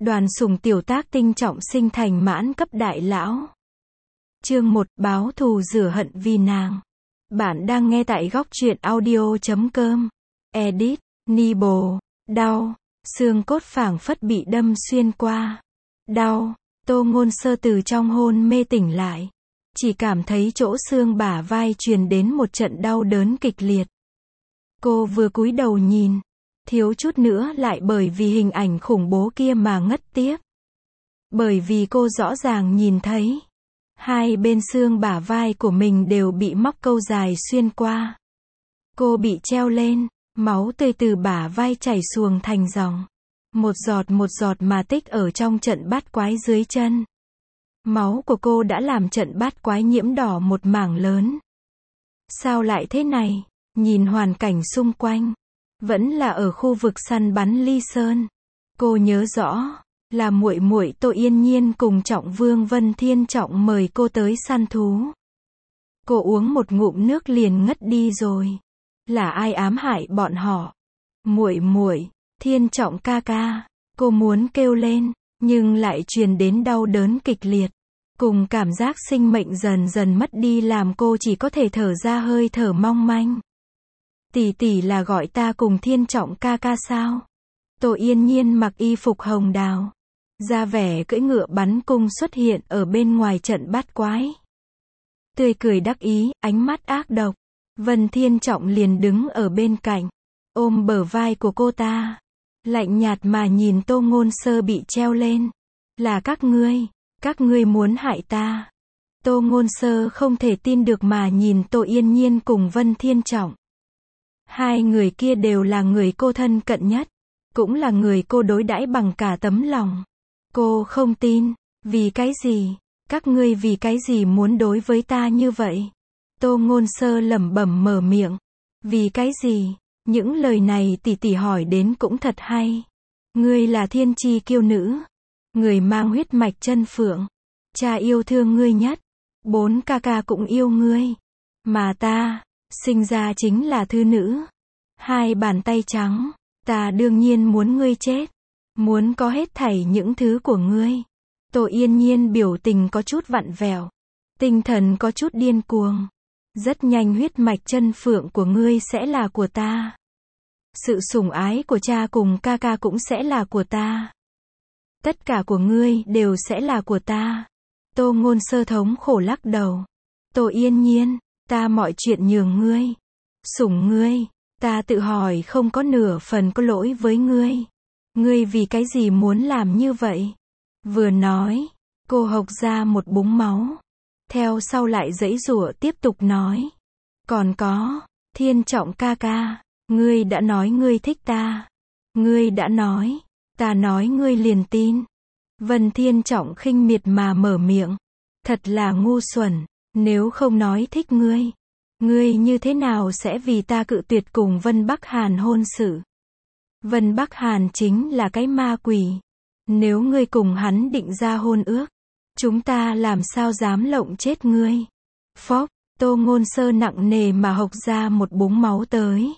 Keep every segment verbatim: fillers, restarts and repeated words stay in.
Đoàn Sùng tiểu tác tinh trọng sinh thành mãn cấp đại lão. Chương một, báo thù rửa hận vì nàng. Bạn đang nghe tại góc truyện audio chấm com. Edit, Nibble, đau, xương cốt phảng phất bị đâm xuyên qua. Đau, Tô Ngôn Sơ từ trong hôn mê tỉnh lại. Chỉ cảm thấy chỗ xương bả vai truyền đến một trận đau đớn kịch liệt. Cô vừa cúi đầu nhìn, thiếu chút nữa lại bởi vì hình ảnh khủng bố kia mà ngất tiếp. Bởi vì cô rõ ràng nhìn thấy, hai bên xương bả vai của mình đều bị móc câu dài xuyên qua. Cô bị treo lên, máu tươi từ bả vai chảy xuồng thành dòng. Một giọt một giọt mà tích ở trong trận bát quái dưới chân. Máu của cô đã làm trận bát quái nhiễm đỏ một mảng lớn. Sao lại thế này? Nhìn hoàn cảnh xung quanh, vẫn là ở khu vực săn bắn Ly Sơn. Cô nhớ rõ, là muội muội Tô Yên Nhiên cùng Trọng Vương Vân Thiên Trọng mời cô tới săn thú. Cô uống một ngụm nước liền ngất đi rồi. Là ai ám hại bọn họ? Muội muội, Thiên Trọng ca ca. Cô muốn kêu lên, nhưng lại truyền đến đau đớn kịch liệt, cùng cảm giác sinh mệnh dần dần mất đi làm cô chỉ có thể thở ra hơi thở mong manh. Tỷ tỷ là gọi ta cùng Thiên Trọng ca ca sao? Tô Yên Nhiên mặc y phục hồng đào, ra vẻ cưỡi ngựa bắn cung xuất hiện ở bên ngoài trận bát quái. Tươi cười đắc ý, ánh mắt ác độc. Vân Thiên Trọng liền đứng ở bên cạnh, ôm bờ vai của cô ta, lạnh nhạt mà nhìn Tô Ngôn Sơ bị treo lên. Là các ngươi, các ngươi muốn hại ta. Tô Ngôn Sơ không thể tin được mà nhìn Tô Yên Nhiên cùng Vân Thiên Trọng. Hai người kia đều là người cô thân cận nhất, cũng là người cô đối đãi bằng cả tấm lòng. Cô không tin, vì cái gì? Các ngươi vì cái gì muốn đối với ta như vậy? Tô Ngôn Sơ lẩm bẩm mở miệng. Vì cái gì? Những lời này tỷ tỷ hỏi đến cũng thật hay. Ngươi là thiên chi kiêu nữ, người mang huyết mạch chân phượng. Cha yêu thương ngươi nhất, bốn ca ca cũng yêu ngươi. Mà ta, sinh ra chính là thư nữ. Hai bàn tay trắng, ta đương nhiên muốn ngươi chết. Muốn có hết thảy những thứ của ngươi. Tô Yên Nhiên biểu tình có chút vặn vẹo, tinh thần có chút điên cuồng. Rất nhanh huyết mạch chân phượng của ngươi sẽ là của ta. Sự sủng ái của cha cùng ca ca cũng sẽ là của ta. Tất cả của ngươi đều sẽ là của ta. Tô Ngôn Sơ thống khổ lắc đầu. Tô Yên Nhiên, ta mọi chuyện nhường ngươi, sủng ngươi. Ta tự hỏi không có nửa phần có lỗi với ngươi. Ngươi vì cái gì muốn làm như vậy? Vừa nói, cô hộc ra một búng máu. Theo sau lại giãy giụa tiếp tục nói. Còn có, Thiên Trọng ca ca, ngươi đã nói ngươi thích ta. Ngươi đã nói, ta nói ngươi liền tin. Vân Thiên Trọng khinh miệt mà mở miệng. Thật là ngu xuẩn, nếu không nói thích ngươi, ngươi như thế nào sẽ vì ta cự tuyệt cùng Vân Bắc Hàn hôn sự? Vân Bắc Hàn chính là cái ma quỷ. Nếu ngươi cùng hắn định ra hôn ước, chúng ta làm sao dám lộng chết ngươi? Phốc, Tô Ngôn Sơ nặng nề mà hộc ra một búng máu tới.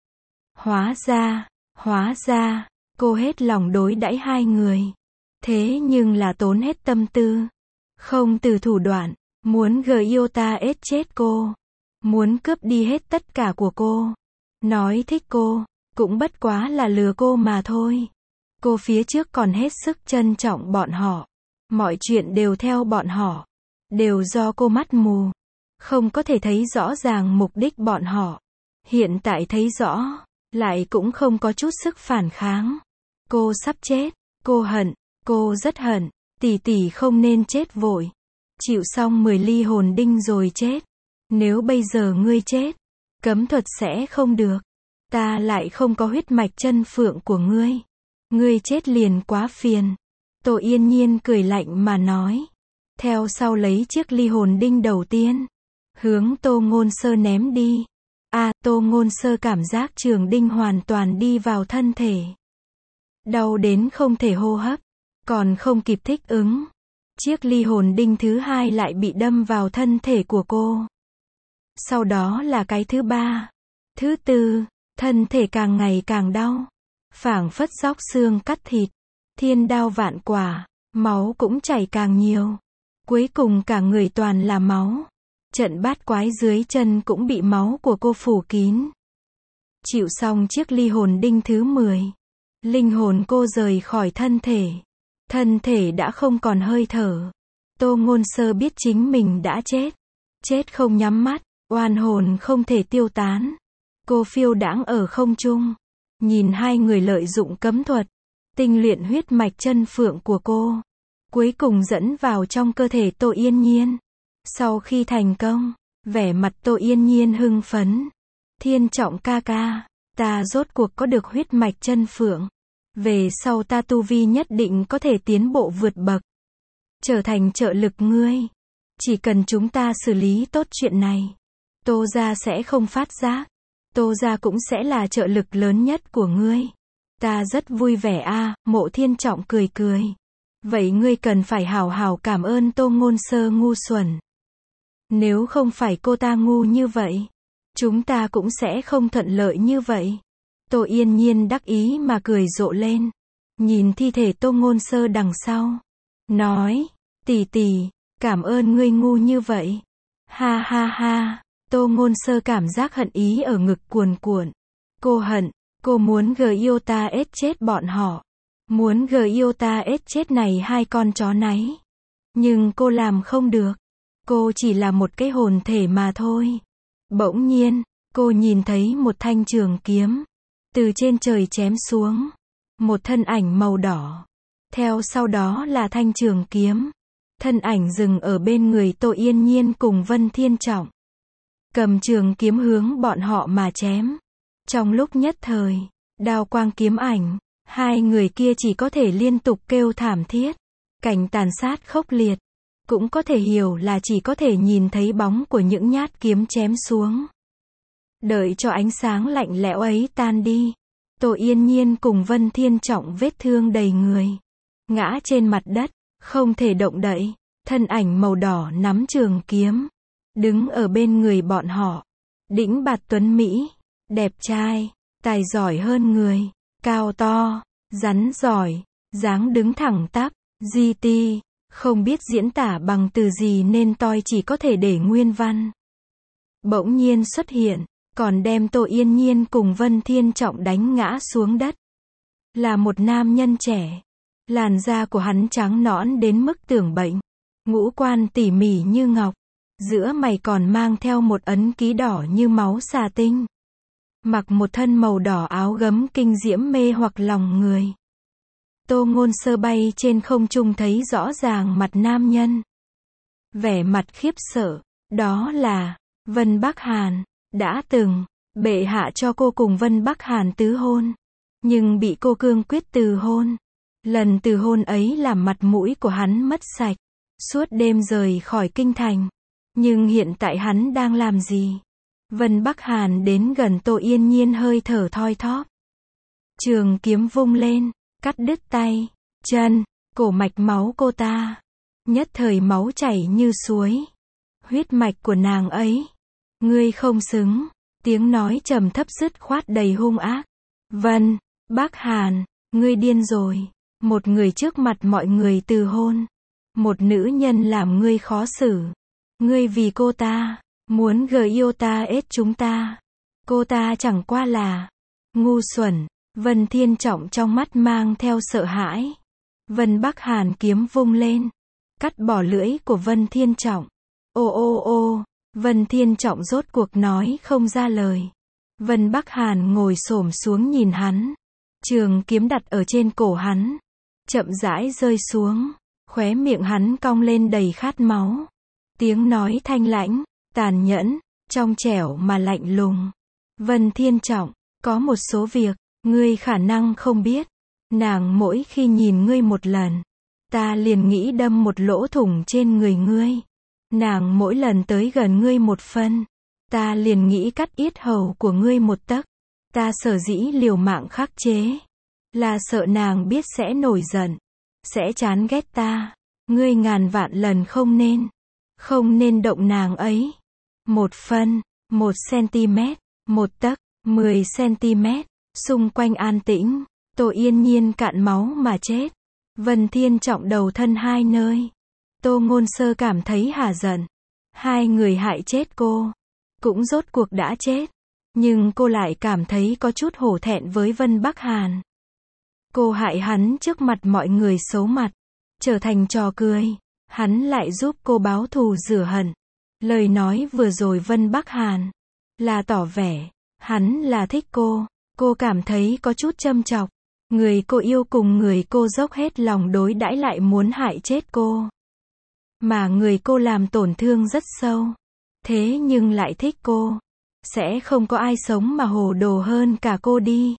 Hóa ra, hóa ra, cô hết lòng đối đãi hai người. Thế nhưng là tốn hết tâm tư, không từ thủ đoạn, muốn gờ yêu ta ết chết cô. Muốn cướp đi hết tất cả của cô. Nói thích cô, cũng bất quá là lừa cô mà thôi. Cô phía trước còn hết sức trân trọng bọn họ. Mọi chuyện đều theo bọn họ. Đều do cô mắt mù. Không có thể thấy rõ ràng mục đích bọn họ. Hiện tại thấy rõ, lại cũng không có chút sức phản kháng. Cô sắp chết. Cô hận. Cô rất hận. Tỷ tỷ không nên chết vội. Chịu xong mười ly hồn đinh rồi chết. Nếu bây giờ ngươi chết, cấm thuật sẽ không được. Ta lại không có huyết mạch chân phượng của ngươi. Ngươi chết liền quá phiền. Tô Yên Nhiên cười lạnh mà nói. Theo sau lấy chiếc ly hồn đinh đầu tiên, hướng Tô Ngôn Sơ ném đi. À, Tô Ngôn Sơ cảm giác trường đinh hoàn toàn đi vào thân thể. Đau đến không thể hô hấp, còn không kịp thích ứng. Chiếc ly hồn đinh thứ hai lại bị đâm vào thân thể của cô. Sau đó là cái thứ ba, thứ tư, thân thể càng ngày càng đau, phảng phất róc xương cắt thịt. Thiên đao vạn quả, máu cũng chảy càng nhiều. Cuối cùng cả người toàn là máu. Trận bát quái dưới chân cũng bị máu của cô phủ kín. Chịu xong chiếc ly hồn đinh thứ mười. Linh hồn cô rời khỏi thân thể. Thân thể đã không còn hơi thở. Tô Ngôn Sơ biết chính mình đã chết. Chết không nhắm mắt, oan hồn không thể tiêu tán. Cô phiêu đãng ở không trung. Nhìn hai người lợi dụng cấm thuật. Tinh luyện huyết mạch chân phượng của cô. Cuối cùng dẫn vào trong cơ thể Tô Yên Nhiên. Sau khi thành công, vẻ mặt Tô Yên Nhiên hưng phấn. Thiên Trọng ca ca, ta rốt cuộc có được huyết mạch chân phượng. Về sau ta tu vi nhất định có thể tiến bộ vượt bậc. Trở thành trợ lực ngươi. Chỉ cần chúng ta xử lý tốt chuyện này. Tô gia sẽ không phát giác. Tô gia cũng sẽ là trợ lực lớn nhất của ngươi. Ta rất vui vẻ a. À, Mộ Thiên Trọng cười cười. Vậy ngươi cần phải hào hào cảm ơn Tô Ngôn Sơ ngu xuẩn. Nếu không phải cô ta ngu như vậy, chúng ta cũng sẽ không thuận lợi như vậy. Tô Yên Nhiên đắc ý mà cười rộ lên. Nhìn thi thể Tô Ngôn Sơ đằng sau. Nói, tỷ tỷ, cảm ơn ngươi ngu như vậy. Ha ha ha, Tô Ngôn Sơ cảm giác hận ý ở ngực cuồn cuộn. Cô hận, cô muốn Gyota ết chết bọn họ. Muốn Gyota ết chết này hai con chó náy. Nhưng cô làm không được. Cô chỉ là một cái hồn thể mà thôi. Bỗng nhiên, cô nhìn thấy một thanh trường kiếm. Từ trên trời chém xuống. Một thân ảnh màu đỏ. Theo sau đó là thanh trường kiếm. Thân ảnh dừng ở bên người Tô Yên Nhiên cùng Vân Thiên Trọng. Cầm trường kiếm hướng bọn họ mà chém. Trong lúc nhất thời, đao quang kiếm ảnh, hai người kia chỉ có thể liên tục kêu thảm thiết. Cảnh tàn sát khốc liệt. Cũng có thể hiểu là chỉ có thể nhìn thấy bóng của những nhát kiếm chém xuống. Đợi cho ánh sáng lạnh lẽo ấy tan đi. Tô Yên Nhiên cùng Vân Thiên Trọng vết thương đầy người. Ngã trên mặt đất, không thể động đậy. Thân ảnh màu đỏ nắm trường kiếm. Đứng ở bên người bọn họ. Đĩnh bạt tuấn Mỹ. Đẹp trai. Tài giỏi hơn người. Cao to. Rắn giỏi. Dáng đứng thẳng tắp. giê tê. Không biết diễn tả bằng từ gì nên tôi chỉ có thể để nguyên văn. Bỗng nhiên xuất hiện. Còn đem Tô Yên Nhiên cùng Vân Thiên Trọng đánh ngã xuống đất. Là một nam nhân trẻ. Làn da của hắn trắng nõn đến mức tưởng bệnh. Ngũ quan tỉ mỉ như ngọc. Giữa mày còn mang theo một ấn ký đỏ như máu xà tinh. Mặc một thân màu đỏ áo gấm kinh diễm mê hoặc lòng người. Tô Ngôn Sơ bay trên không trung thấy rõ ràng mặt nam nhân. Vẻ mặt khiếp sợ. Đó là Vân Bắc Hàn. Đã từng, bệ hạ cho cô cùng Vân Bắc Hàn tứ hôn. Nhưng bị cô cương quyết từ hôn. Lần từ hôn ấy làm mặt mũi của hắn mất sạch. Suốt đêm rời khỏi kinh thành. Nhưng hiện tại hắn đang làm gì? Vân Bắc Hàn đến gần Tô Yên Nhiên hơi thở thoi thóp. Trường kiếm vung lên, cắt đứt tay, chân, cổ mạch máu cô ta. Nhất thời máu chảy như suối. Huyết mạch của nàng ấy. Ngươi không xứng. Tiếng nói trầm thấp dứt khoát đầy hung ác. Vân Bắc Hàn, ngươi điên rồi. Một người trước mặt mọi người từ hôn. Một nữ nhân làm ngươi khó xử. Ngươi vì cô ta, muốn Gyota ết chúng ta. Cô ta chẳng qua là ngu xuẩn. Vân Thiên Trọng trong mắt mang theo sợ hãi. Vân Bắc Hàn kiếm vung lên. Cắt bỏ lưỡi của Vân Thiên Trọng. Ô ô ô, Vân Thiên Trọng rốt cuộc nói không ra lời. Vân Bắc Hàn ngồi xổm xuống nhìn hắn. Trường kiếm đặt ở trên cổ hắn. Chậm rãi rơi xuống. Khóe miệng hắn cong lên đầy khát máu. Tiếng nói thanh lãnh, tàn nhẫn, trong trẻo mà lạnh lùng. Vân Thiên Trọng, có một số việc, ngươi khả năng không biết. Nàng mỗi khi nhìn ngươi một lần, ta liền nghĩ đâm một lỗ thủng trên người ngươi. Nàng mỗi lần tới gần ngươi một phân, ta liền nghĩ cắt yết hầu của ngươi một tấc. Ta sở dĩ liều mạng khắc chế, là sợ nàng biết sẽ nổi giận, sẽ chán ghét ta. Ngươi ngàn vạn lần không nên, không nên động nàng ấy. Một phân, một cm, một tấc, mười cm, xung quanh an tĩnh. Tô Yên Nhiên cạn máu mà chết. Vân Thiên Trọng đầu thân hai nơi. Tô Ngôn Sơ cảm thấy hả giận. Hai người hại chết cô. Cũng rốt cuộc đã chết. Nhưng cô lại cảm thấy có chút hổ thẹn với Vân Bắc Hàn. Cô hại hắn trước mặt mọi người xấu mặt. Trở thành trò cười. Hắn lại giúp cô báo thù rửa hận. Lời nói vừa rồi Vân Bắc Hàn là tỏ vẻ hắn là thích cô. Cô cảm thấy có chút châm chọc. Người cô yêu cùng người cô dốc hết lòng đối đãi lại muốn hại chết cô. Mà người cô làm tổn thương rất sâu. Thế nhưng lại thích cô. Sẽ không có ai sống mà hồ đồ hơn cả cô đi.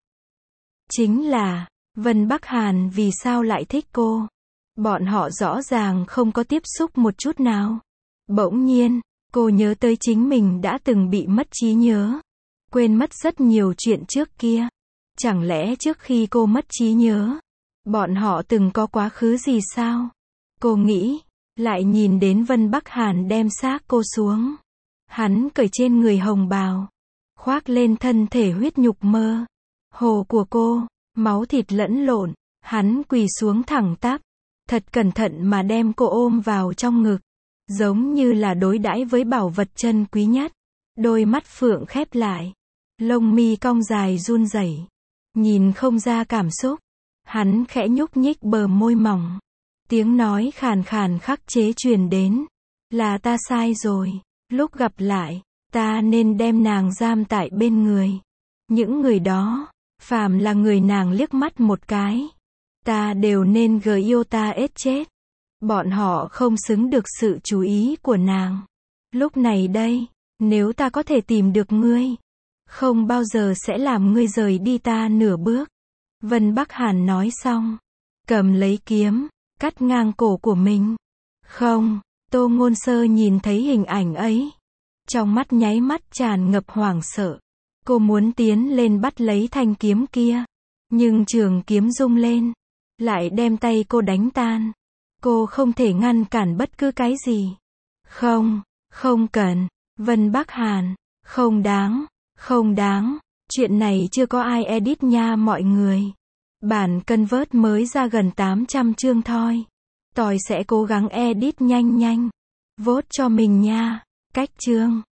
Chính là, Vân Bắc Hàn vì sao lại thích cô? Bọn họ rõ ràng không có tiếp xúc một chút nào. Bỗng nhiên, cô nhớ tới chính mình đã từng bị mất trí nhớ. Quên mất rất nhiều chuyện trước kia. Chẳng lẽ trước khi cô mất trí nhớ, bọn họ từng có quá khứ gì sao? Cô nghĩ, lại nhìn đến Vân Bắc Hàn đem xác cô xuống. Hắn cởi trên người hồng bào, khoác lên thân thể huyết nhục mơ hồ của cô, máu thịt lẫn lộn, hắn quỳ xuống thẳng tắp, thật cẩn thận mà đem cô ôm vào trong ngực, giống như là đối đãi với bảo vật chân quý nhất. Đôi mắt phượng khép lại, lông mi cong dài run rẩy, nhìn không ra cảm xúc. Hắn khẽ nhúc nhích bờ môi mỏng, tiếng nói khàn khàn khắc chế truyền đến, là ta sai rồi, lúc gặp lại, ta nên đem nàng giam tại bên người. Những người đó, phàm là người nàng liếc mắt một cái, ta đều nên gờ yêu ta ết chết. Bọn họ không xứng được sự chú ý của nàng. Lúc này đây, nếu ta có thể tìm được ngươi, không bao giờ sẽ làm ngươi rời đi ta nửa bước. Vân Bắc Hàn nói xong, cầm lấy kiếm, cắt ngang cổ của mình. Không, Tô Ngôn Sơ nhìn thấy hình ảnh ấy, trong mắt nháy mắt tràn ngập hoảng sợ. Cô muốn tiến lên bắt lấy thanh kiếm kia, nhưng trường kiếm rung lên, lại đem tay cô đánh tan. Cô không thể ngăn cản bất cứ cái gì. Không, không cần, Vân Bắc Hàn, không đáng, không đáng. Chuyện này chưa có ai edit nha mọi người. Bản Convert mới ra gần tám trăm chương thôi. Tỏi sẽ cố gắng edit nhanh nhanh. Vote cho mình nha. Cách chương